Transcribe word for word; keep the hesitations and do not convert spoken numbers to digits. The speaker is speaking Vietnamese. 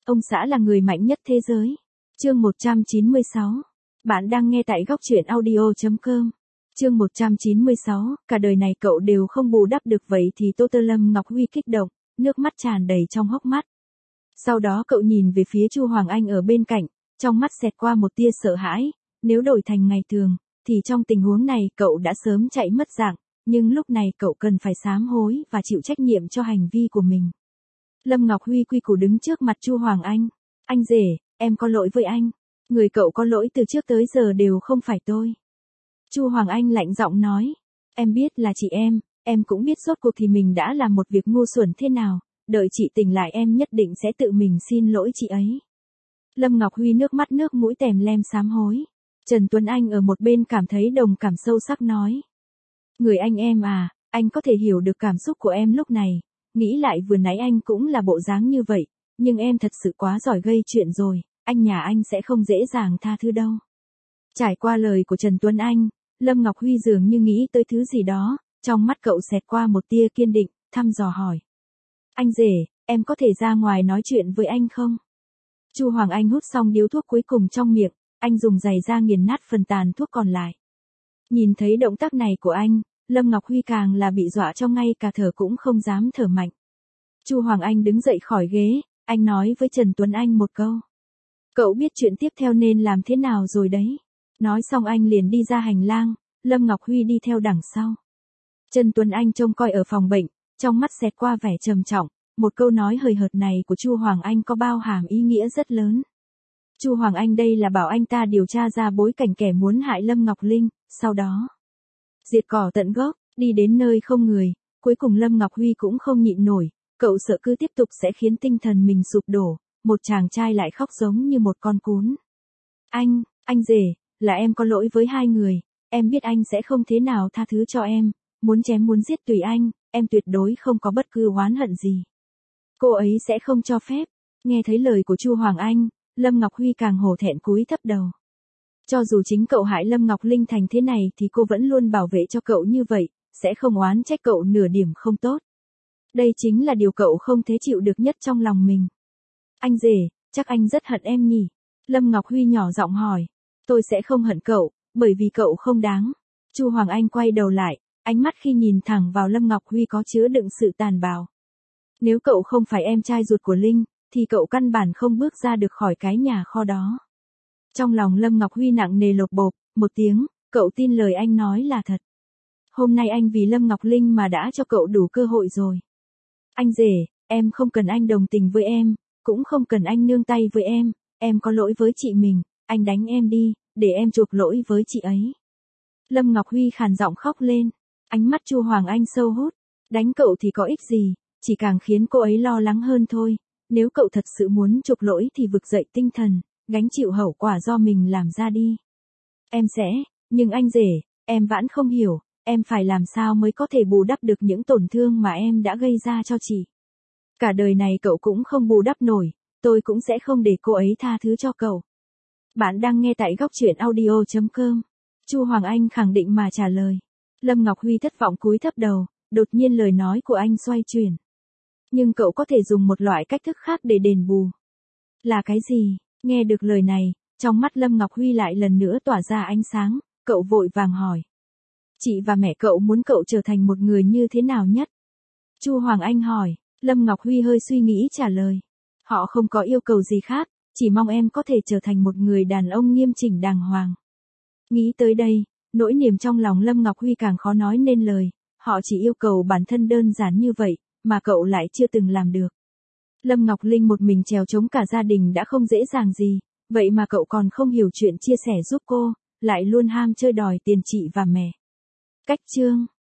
Ông xã là người mạnh nhất thế giới. Chương một trăm chín mươi sáu. Bạn đang nghe tại góc truyện audio chấm com. Chương một trăm chín mươi sáu, cả đời này cậu đều không bù đắp được vậy thì Tô Tơ Lâm Ngọc Huy kích động, nước mắt tràn đầy trong hốc mắt. Sau đó cậu nhìn về phía Chu Hoàng Anh ở bên cạnh, trong mắt xẹt qua một tia sợ hãi, nếu đổi thành ngày thường, thì trong tình huống này cậu đã sớm chạy mất dạng, nhưng lúc này cậu cần phải sám hối và chịu trách nhiệm cho hành vi của mình. Lâm Ngọc Huy quy củ đứng trước mặt Chu Hoàng Anh, anh rể, em có lỗi với anh, người cậu có lỗi từ trước tới giờ đều không phải tôi. Chu Hoàng Anh lạnh giọng nói, em biết là chị em, em cũng biết rốt cuộc thì mình đã làm một việc ngu xuẩn thế nào, đợi chị tỉnh lại em nhất định sẽ tự mình xin lỗi chị ấy. Lâm Ngọc Huy nước mắt nước mũi tèm lem sám hối. Trần Tuấn Anh ở một bên cảm thấy đồng cảm sâu sắc nói. Người anh em à, anh có thể hiểu được cảm xúc của em lúc này, nghĩ lại vừa nãy anh cũng là bộ dáng như vậy, nhưng em thật sự quá giỏi gây chuyện rồi, anh nhà anh sẽ không dễ dàng tha thứ đâu. Trải qua lời của Trần Tuấn Anh, Lâm Ngọc Huy dường như nghĩ tới thứ gì đó, trong mắt cậu xẹt qua một tia kiên định, thăm dò hỏi. Anh rể, em có thể ra ngoài nói chuyện với anh không? Chu Hoàng Anh hút xong điếu thuốc cuối cùng trong miệng, anh dùng giày da nghiền nát phần tàn thuốc còn lại. Nhìn thấy động tác này của anh, Lâm Ngọc Huy càng là bị dọa cho ngay cả thở cũng không dám thở mạnh. Chu Hoàng Anh đứng dậy khỏi ghế, anh nói với Trần Tuấn Anh một câu. Cậu biết chuyện tiếp theo nên làm thế nào rồi đấy. Nói xong anh liền đi ra hành lang, Lâm Ngọc Huy đi theo đằng sau. Trần Tuấn Anh trông coi ở phòng bệnh, trong mắt xẹt qua vẻ trầm trọng, một câu nói hời hợt này của Chu Hoàng Anh có bao hàm ý nghĩa rất lớn. Chu Hoàng Anh đây là bảo anh ta điều tra ra bối cảnh kẻ muốn hại Lâm Ngọc Linh, sau đó diệt cỏ tận gốc, đi đến nơi không người, cuối cùng Lâm Ngọc Huy cũng không nhịn nổi, cậu sợ cứ tiếp tục sẽ khiến tinh thần mình sụp đổ, một chàng trai lại khóc giống như một con cún. Anh, anh rể, là em có lỗi với hai người, em biết anh sẽ không thế nào tha thứ cho em, muốn chém muốn giết tùy anh, em tuyệt đối không có bất cứ oán hận gì. Cô ấy sẽ không cho phép. Nghe thấy lời của Chu Hoàng Anh, Lâm Ngọc Huy càng hổ thẹn cúi thấp đầu. Cho dù chính cậu hại Lâm Ngọc Linh thành thế này thì cô vẫn luôn bảo vệ cho cậu như vậy, sẽ không oán trách cậu nửa điểm không tốt. Đây chính là điều cậu không thể chịu được nhất trong lòng mình. Anh rể, chắc anh rất hận em nhỉ? Lâm Ngọc Huy nhỏ giọng hỏi. Tôi sẽ không hận cậu, bởi vì cậu không đáng. Chu Hoàng Anh quay đầu lại, ánh mắt khi nhìn thẳng vào Lâm Ngọc Huy có chứa đựng sự tàn bạo. Nếu cậu không phải em trai ruột của Linh, thì cậu căn bản không bước ra được khỏi cái nhà kho đó. Trong lòng Lâm Ngọc Huy nặng nề lột bột, một tiếng, cậu tin lời anh nói là thật. Hôm nay anh vì Lâm Ngọc Linh mà đã cho cậu đủ cơ hội rồi. Anh rể, em không cần anh đồng tình với em, cũng không cần anh nương tay với em, em có lỗi với chị mình, anh đánh em đi, để em chuộc lỗi với chị ấy. Lâm Ngọc Huy khàn giọng khóc lên, ánh mắt Chu Hoàng Anh sâu hút, đánh cậu thì có ích gì, chỉ càng khiến cô ấy lo lắng hơn thôi, nếu cậu thật sự muốn chuộc lỗi thì vực dậy tinh thần, gánh chịu hậu quả do mình làm ra đi. Em sẽ, nhưng anh rể, em vẫn không hiểu, em phải làm sao mới có thể bù đắp được những tổn thương mà em đã gây ra cho chị. Cả đời này cậu cũng không bù đắp nổi, tôi cũng sẽ không để cô ấy tha thứ cho cậu. Bạn đang nghe tại góc truyện audio chấm com. Chu Hoàng Anh khẳng định mà trả lời. Lâm Ngọc Huy thất vọng cúi thấp đầu, đột nhiên lời nói của anh xoay chuyển. Nhưng cậu có thể dùng một loại cách thức khác để đền bù. Là cái gì? Nghe được lời này, trong mắt Lâm Ngọc Huy lại lần nữa tỏa ra ánh sáng, cậu vội vàng hỏi. Chị và mẹ cậu muốn cậu trở thành một người như thế nào nhất? Chu Hoàng Anh hỏi, Lâm Ngọc Huy hơi suy nghĩ trả lời. Họ không có yêu cầu gì khác, chỉ mong em có thể trở thành một người đàn ông nghiêm chỉnh đàng hoàng. Nghĩ tới đây, nỗi niềm trong lòng Lâm Ngọc Huy càng khó nói nên lời, họ chỉ yêu cầu bản thân đơn giản như vậy, mà cậu lại chưa từng làm được. Lâm Ngọc Linh một mình trèo chống cả gia đình đã không dễ dàng gì, vậy mà cậu còn không hiểu chuyện chia sẻ giúp cô, lại luôn ham chơi đòi tiền chị và mẹ. Cách chương